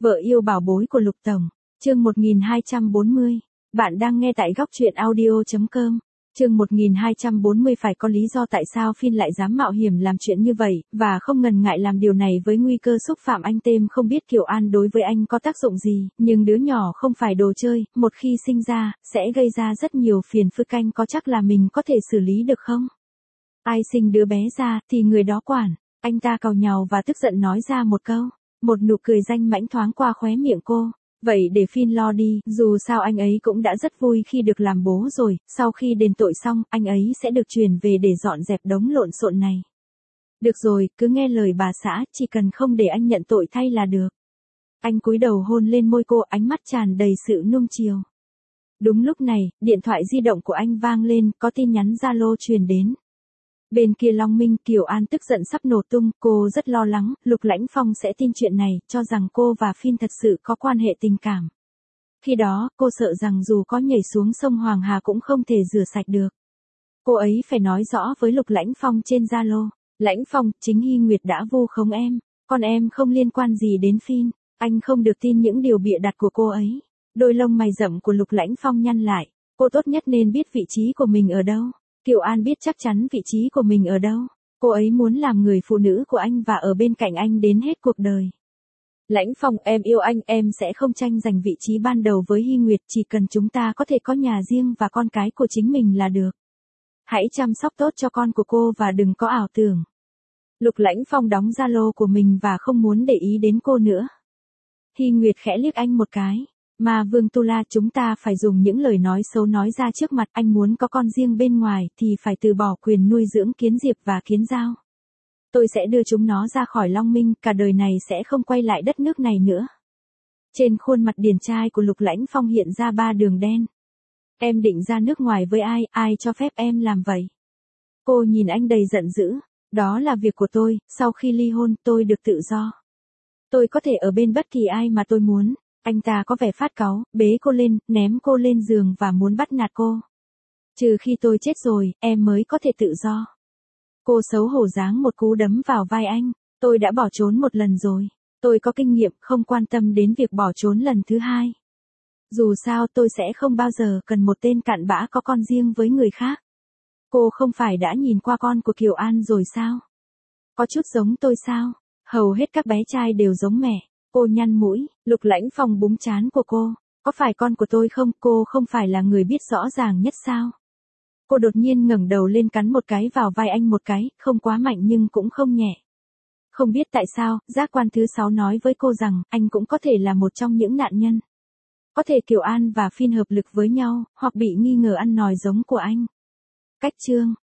Vợ yêu bảo bối của Lục Tổng, chương 1240. Bạn đang nghe tại góc truyện audio.com. Chương 1240 phải có lý do tại sao Phin lại dám mạo hiểm làm chuyện như vậy, và không ngần ngại làm điều này với nguy cơ xúc phạm anh Têm. Không biết Kiều An đối với anh có tác dụng gì, nhưng đứa nhỏ không phải đồ chơi, một khi sinh ra, sẽ gây ra rất nhiều phiền phức. Anh có chắc là mình có thể xử lý được không? Ai sinh đứa bé ra, thì người đó quản. Anh ta càu nhàu và tức giận nói ra một câu. Một nụ cười danh mãnh thoáng qua khóe miệng cô. Vậy để Phin lo đi, dù sao anh ấy cũng đã rất vui khi được làm bố rồi, sau khi đền tội xong, anh ấy sẽ được chuyển về để dọn dẹp đống lộn xộn này. Được rồi, cứ nghe lời bà xã, chỉ cần không để anh nhận tội thay là được. Anh cúi đầu hôn lên môi cô, ánh mắt tràn đầy sự nuông chiều. Đúng lúc này, điện thoại di động của anh vang lên, có tin nhắn Zalo truyền đến. Bên kia Long Minh, Kiều An tức giận sắp nổ tung, cô rất lo lắng, Lục Lãnh Phong sẽ tin chuyện này, cho rằng cô và Phin thật sự có quan hệ tình cảm. Khi đó, cô sợ rằng dù có nhảy xuống sông Hoàng Hà cũng không thể rửa sạch được. Cô ấy phải nói rõ với Lục Lãnh Phong trên Zalo. Lãnh Phong, chính Hy Nguyệt đã vu khống em, còn em không liên quan gì đến Phin, anh không được tin những điều bịa đặt của cô ấy. Đôi lông mày rậm của Lục Lãnh Phong nhăn lại, cô tốt nhất nên biết vị trí của mình ở đâu. Kiều An biết chắc chắn vị trí của mình ở đâu. Cô ấy muốn làm người phụ nữ của anh và ở bên cạnh anh đến hết cuộc đời. Lãnh Phong, em yêu anh, em sẽ không tranh giành vị trí ban đầu với Hy Nguyệt, chỉ cần chúng ta có thể có nhà riêng và con cái của chính mình là được. Hãy chăm sóc tốt cho con của cô và đừng có ảo tưởng. Lục Lãnh Phong đóng Zalo của mình và không muốn để ý đến cô nữa. Hy Nguyệt khẽ liếc anh một cái. Mà Vương Tu La, chúng ta phải dùng những lời nói xấu nói ra trước mặt. Anh muốn có con riêng bên ngoài thì phải từ bỏ quyền nuôi dưỡng Kiến Diệp và Kiến Giao. Tôi sẽ đưa chúng nó ra khỏi Long Minh, cả đời này sẽ không quay lại đất nước này nữa. Trên khuôn mặt điển trai của Lục Lãnh Phong hiện ra 3 đường đen. Em định ra nước ngoài với ai, ai cho phép em làm vậy? Cô nhìn anh đầy giận dữ. Đó là việc của tôi, sau khi ly hôn tôi được tự do. Tôi có thể ở bên bất kỳ ai mà tôi muốn. Anh ta có vẻ phát cáu, bế cô lên, ném cô lên giường và muốn bắt nạt cô. Trừ khi tôi chết rồi, em mới có thể tự do. Cô xấu hổ giáng một cú đấm vào vai anh. Tôi đã bỏ trốn một lần rồi. Tôi có kinh nghiệm, không quan tâm đến việc bỏ trốn lần thứ hai. Dù sao tôi sẽ không bao giờ cần một tên cặn bã có con riêng với người khác. Cô không phải đã nhìn qua con của Kiều An rồi sao? Có chút giống tôi sao? Hầu hết các bé trai đều giống mẹ. Cô nhăn mũi, Lục Lãnh Phong búng trán của cô. Có phải con của tôi không? Cô không phải là người biết rõ ràng nhất sao? Cô đột nhiên ngẩng đầu lên cắn một cái vào vai anh một cái, không quá mạnh nhưng cũng không nhẹ. Không biết tại sao, giác quan thứ 6 nói với cô rằng, anh cũng có thể là một trong những nạn nhân. Có thể Kiều An và Phin hợp lực với nhau, hoặc bị nghi ngờ ăn nói giống của anh. Cách chương